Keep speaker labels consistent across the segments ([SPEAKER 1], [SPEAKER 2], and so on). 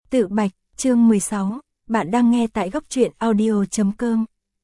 [SPEAKER 1] Tự Bạch, chương 16, bạn đang nghe tại góc truyện audio.com.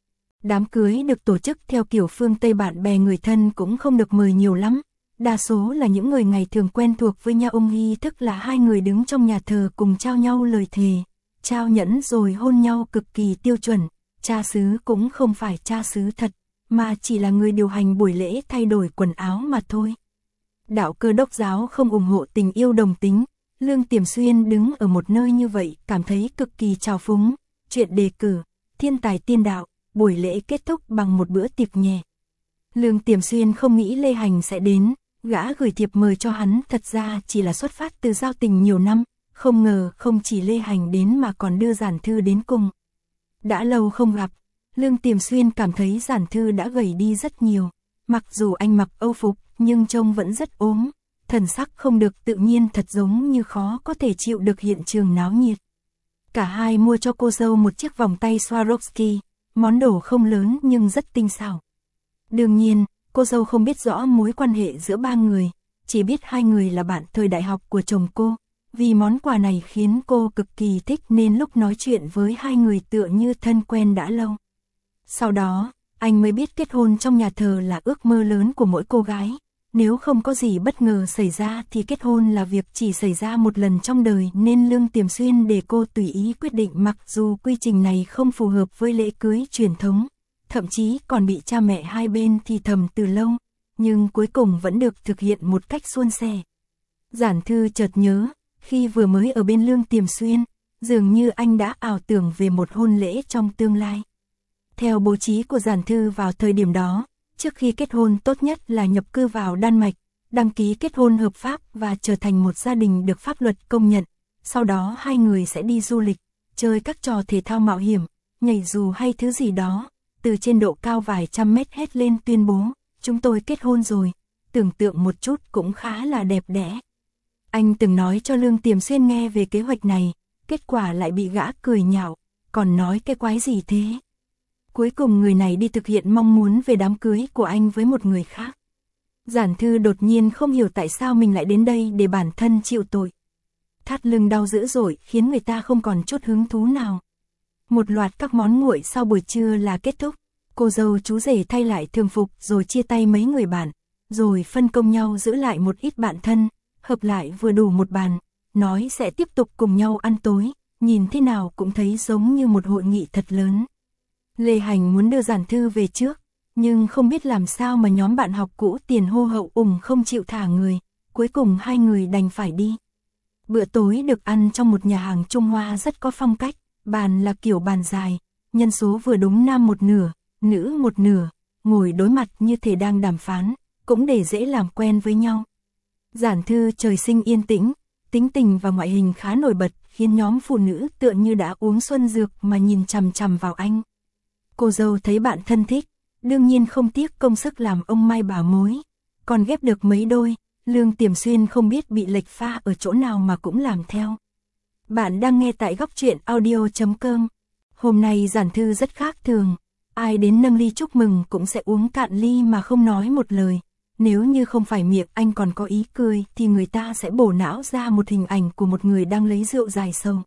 [SPEAKER 1] Đám cưới được tổ chức theo kiểu phương Tây, bạn bè người thân cũng không được mời nhiều lắm. Đa số là những người ngày thường quen thuộc với nhau. Nghi thức là hai người đứng trong nhà thờ cùng trao nhau lời thề, trao nhẫn rồi hôn nhau cực kỳ tiêu chuẩn. Cha xứ cũng không phải cha xứ thật, mà chỉ là người điều hành buổi lễ thay đổi quần áo mà thôi. Đạo Cơ Đốc giáo không ủng hộ tình yêu đồng tính. Lương Tiềm Xuyên đứng ở một nơi như vậy cảm thấy cực kỳ trào phúng. Chuyện đề cử, thiên tài tiên đạo, buổi lễ kết thúc bằng một bữa tiệc nhẹ. Lương Tiềm Xuyên không nghĩ Lê Hành sẽ đến, gã gửi thiệp mời cho hắn thật ra chỉ là xuất phát từ giao tình nhiều năm, không ngờ không chỉ Lê Hành đến mà còn đưa Giản Thư đến cùng. Đã lâu không gặp, Lương Tiềm Xuyên cảm thấy Giản Thư đã gầy đi rất nhiều, mặc dù anh mặc âu phục nhưng trông vẫn rất ốm. Thần sắc không được tự nhiên, thật giống như khó có thể chịu được hiện trường náo nhiệt. Cả hai mua cho cô dâu một chiếc vòng tay Swarovski, món đồ không lớn nhưng rất tinh xảo. Đương nhiên, cô dâu không biết rõ mối quan hệ giữa ba người, chỉ biết hai người là bạn thời đại học của chồng cô. Vì món quà này khiến cô cực kỳ thích nên lúc nói chuyện với hai người tựa như thân quen đã lâu. Sau đó, anh mới biết kết hôn trong nhà thờ là ước mơ lớn của mỗi cô gái. Nếu không có gì bất ngờ xảy ra thì kết hôn là việc chỉ xảy ra một lần trong đời, nên Lương Tiềm Xuyên để cô tùy ý quyết định, mặc dù quy trình này không phù hợp với lễ cưới truyền thống, thậm chí còn bị cha mẹ hai bên thì thầm từ lâu, nhưng cuối cùng vẫn được thực hiện một cách suôn sẻ. Giản Thư chợt nhớ, khi vừa mới ở bên Lương Tiềm Xuyên, dường như anh đã ảo tưởng về một hôn lễ trong tương lai. Theo bố trí của Giản Thư vào thời điểm đó, trước khi kết hôn tốt nhất là nhập cư vào Đan Mạch, đăng ký kết hôn hợp pháp và trở thành một gia đình được pháp luật công nhận. Sau đó hai người sẽ đi du lịch, chơi các trò thể thao mạo hiểm, nhảy dù hay thứ gì đó, từ trên độ cao vài trăm mét hét lên tuyên bố, chúng tôi kết hôn rồi. Tưởng tượng một chút cũng khá là đẹp đẽ. Anh từng nói cho Lương Tiềm Xuyên nghe về kế hoạch này, kết quả lại bị gã cười nhạo, còn nói cái quái gì thế. Cuối cùng người này đi thực hiện mong muốn về đám cưới của anh với một người khác. Giản Thư đột nhiên không hiểu tại sao mình lại đến đây để bản thân chịu tội. Thắt lưng đau dữ dội khiến người ta không còn chút hứng thú nào. Một loạt các món nguội sau buổi trưa là kết thúc. Cô dâu chú rể thay lại thường phục rồi chia tay mấy người bạn, rồi phân công nhau giữ lại một ít bạn thân, hợp lại vừa đủ một bàn, nói sẽ tiếp tục cùng nhau ăn tối, nhìn thế nào cũng thấy giống như một hội nghị thật lớn. Lê Hành muốn đưa Giản Thư về trước, nhưng không biết làm sao mà nhóm bạn học cũ tiền hô hậu ủng không chịu thả người, cuối cùng hai người đành phải đi. Bữa tối được ăn trong một nhà hàng Trung Hoa rất có phong cách, bàn là kiểu bàn dài, nhân số vừa đúng nam một nửa, nữ một nửa, ngồi đối mặt như thể đang đàm phán, cũng để dễ làm quen với nhau. Giản Thư trời sinh yên tĩnh, tính tình và ngoại hình khá nổi bật, khiến nhóm phụ nữ tựa như đã uống xuân dược mà nhìn chằm chằm vào anh. Cô dâu thấy bạn thân thích, đương nhiên không tiếc công sức làm ông mai bà mối, còn ghép được mấy đôi. Lương Tiềm Xuyên không biết bị lệch pha ở chỗ nào mà cũng làm theo. Bạn đang nghe tại góc truyện audio.com. Hôm nay Giản Thư rất khác thường, ai đến nâng ly chúc mừng cũng sẽ uống cạn ly mà không nói một lời. Nếu như không phải miệng anh còn có ý cười thì người ta sẽ bổ não ra một hình ảnh của một người đang lấy rượu dài sâu.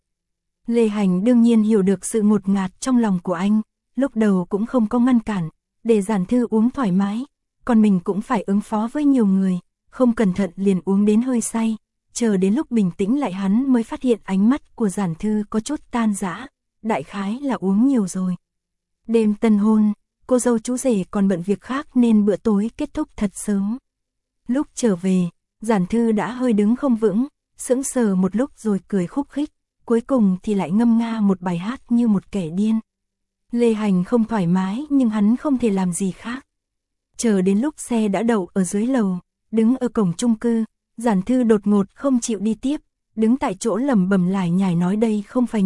[SPEAKER 1] Lê Hành đương nhiên hiểu được sự ngột ngạt trong lòng của anh, lúc đầu cũng không có ngăn cản, để Giản Thư uống thoải mái, còn mình cũng phải ứng phó với nhiều người, không cẩn thận liền uống đến hơi say, chờ đến lúc bình tĩnh lại hắn mới phát hiện ánh mắt của Giản Thư có chút tan rã, đại khái là uống nhiều rồi. Đêm tân hôn, cô dâu chú rể còn bận việc khác nên bữa tối kết thúc thật sớm. Lúc trở về, Giản Thư đã hơi đứng không vững, sững sờ một lúc rồi cười khúc khích, cuối cùng thì lại ngâm nga một bài hát như một kẻ điên. Lê Hành không thoải mái nhưng hắn không thể làm gì khác. Chờ đến lúc xe đã đậu ở dưới lầu, đứng ở cổng chung cư, Giản Thư đột ngột không chịu đi tiếp, đứng tại chỗ lẩm bẩm lải nhải nói đây không phải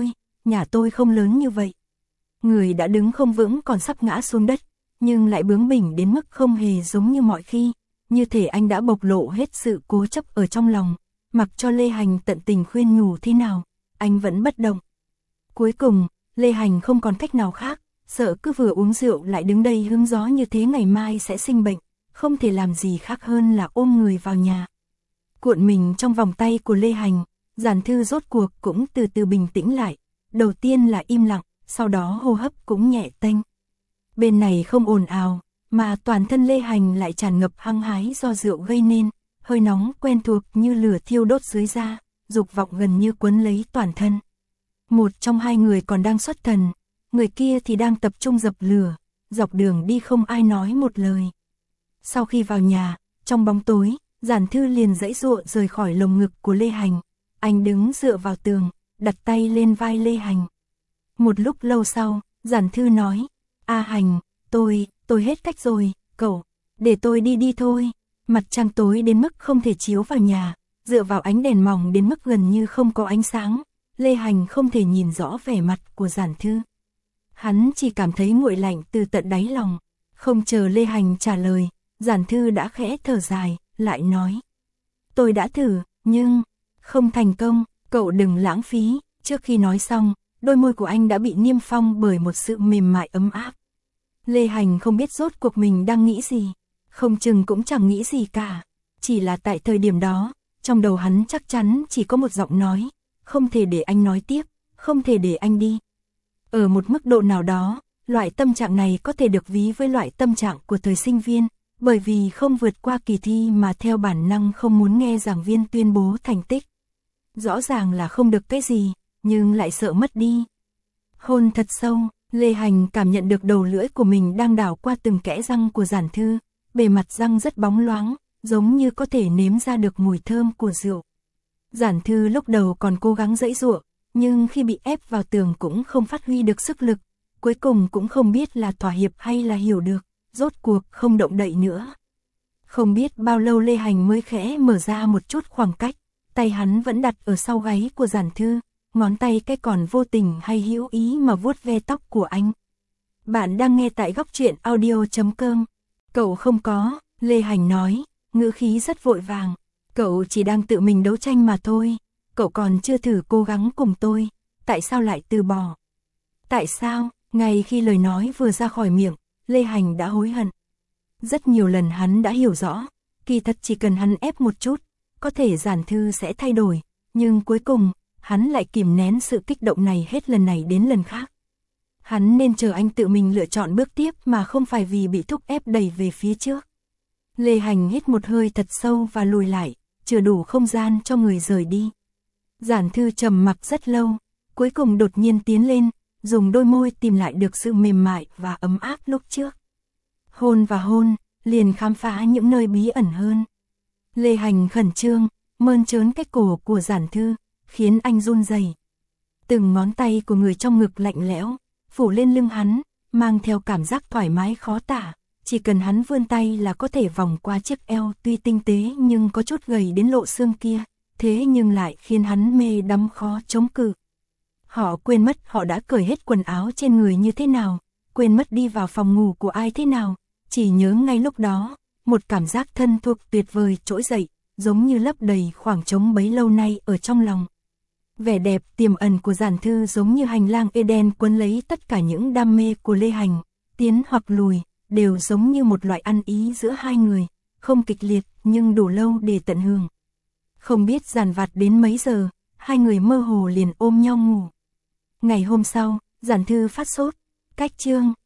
[SPEAKER 1] nhà tôi không lớn như vậy. Người đã đứng không vững còn sắp ngã xuống đất, nhưng lại bướng bỉnh đến mức không hề giống như mọi khi, như thể anh đã bộc lộ hết sự cố chấp ở trong lòng, mặc cho Lê Hành tận tình khuyên nhủ thế nào, anh vẫn bất động. Cuối cùng, Lê Hành không còn cách nào khác, sợ cứ vừa uống rượu lại đứng đây hứng gió như thế ngày mai sẽ sinh bệnh, không thể làm gì khác hơn là ôm người vào nhà. Cuộn mình trong vòng tay của Lê Hành, Giản Thư rốt cuộc cũng từ từ bình tĩnh lại, đầu tiên là im lặng, sau đó hô hấp cũng nhẹ tênh. Bên này không ồn ào, mà toàn thân Lê Hành lại tràn ngập hăng hái do rượu gây nên, hơi nóng quen thuộc như lửa thiêu đốt dưới da, dục vọng gần như quấn lấy toàn thân. Một trong hai người còn đang xuất thần, người kia thì đang tập trung dập lửa, dọc đường đi không ai nói một lời. Sau khi vào nhà, trong bóng tối, Giản Thư liền giãy giụa rời khỏi lồng ngực của Lê Hành. Anh đứng dựa vào tường, đặt tay lên vai Lê Hành. Một lúc lâu sau, Giản Thư nói, A Hành, tôi hết cách rồi, cậu, để tôi đi thôi. Mặt trăng tối đến mức không thể chiếu vào nhà, dựa vào ánh đèn mỏng đến mức gần như không có ánh sáng, Lê Hành không thể nhìn rõ vẻ mặt của Giản Thư. Hắn chỉ cảm thấy nguội lạnh từ tận đáy lòng, không chờ Lê Hành trả lời, Giản Thư đã khẽ thở dài, lại nói. Tôi đã thử, nhưng không thành công, cậu đừng lãng phí. Trước khi nói xong, đôi môi của anh đã bị niêm phong bởi một sự mềm mại ấm áp. Lê Hành không biết rốt cuộc mình đang nghĩ gì, không chừng cũng chẳng nghĩ gì cả. Chỉ là tại thời điểm đó, trong đầu hắn chắc chắn chỉ có một giọng nói, không thể để anh nói tiếp, không thể để anh đi. Ở một mức độ nào đó, loại tâm trạng này có thể được ví với loại tâm trạng của thời sinh viên, bởi vì không vượt qua kỳ thi mà theo bản năng không muốn nghe giảng viên tuyên bố thành tích. Rõ ràng là không được cái gì, nhưng lại sợ mất đi. Hôn thật sâu, Lê Hành cảm nhận được đầu lưỡi của mình đang đảo qua từng kẽ răng của Giản Thư, bề mặt răng rất bóng loáng, giống như có thể nếm ra được mùi thơm của rượu. Giản Thư lúc đầu còn cố gắng giãy giụa, nhưng khi bị ép vào tường cũng không phát huy được sức lực, cuối cùng cũng không biết là thỏa hiệp hay là hiểu được, rốt cuộc không động đậy nữa. Không biết bao lâu Lê Hành mới khẽ mở ra một chút khoảng cách, tay hắn vẫn đặt ở sau gáy của Giản Thư, ngón tay cái còn vô tình hay hữu ý mà vuốt ve tóc của anh. Bạn đang nghe tại góc truyện audio.com. Cậu không có, Lê Hành nói, ngữ khí rất vội vàng. Cậu chỉ đang tự mình đấu tranh mà thôi, cậu còn chưa thử cố gắng cùng tôi, tại sao lại từ bỏ? Tại sao? Ngay khi lời nói vừa ra khỏi miệng, Lê Hành đã hối hận. Rất nhiều lần hắn đã hiểu rõ, kỳ thật chỉ cần hắn ép một chút, có thể Giản Thư sẽ thay đổi, nhưng cuối cùng, hắn lại kìm nén sự kích động này hết lần này đến lần khác. Hắn nên chờ anh tự mình lựa chọn bước tiếp mà không phải vì bị thúc ép đẩy về phía trước. Lê Hành hít một hơi thật sâu và lùi lại, chưa đủ không gian cho người rời đi. Giản Thư trầm mặc rất lâu, cuối cùng đột nhiên tiến lên, dùng đôi môi tìm lại được sự mềm mại và ấm áp lúc trước. Hôn và hôn, liền khám phá những nơi bí ẩn hơn. Lê Hành khẩn trương, mơn trớn cái cổ của Giản Thư, khiến anh run rẩy. Từng ngón tay của người trong ngực lạnh lẽo, phủ lên lưng hắn, mang theo cảm giác thoải mái khó tả. Chỉ cần hắn vươn tay là có thể vòng qua chiếc eo tuy tinh tế nhưng có chút gầy đến lộ xương kia, thế nhưng lại khiến hắn mê đắm khó chống cự. Họ quên mất họ đã cởi hết quần áo trên người như thế nào, quên mất đi vào phòng ngủ của ai thế nào, chỉ nhớ ngay lúc đó, một cảm giác thân thuộc tuyệt vời trỗi dậy, giống như lấp đầy khoảng trống bấy lâu nay ở trong lòng. Vẻ đẹp tiềm ẩn của Giản Thư giống như hành lang Eden cuốn lấy tất cả những đam mê của Lê Hành, tiến hoặc lùi, đều giống như một loại ăn ý giữa hai người, không kịch liệt nhưng đủ lâu để tận hưởng. Không biết dàn vặt đến mấy giờ, hai người mơ hồ liền ôm nhau ngủ. Ngày hôm sau, Giản Thư phát sốt, cách chương.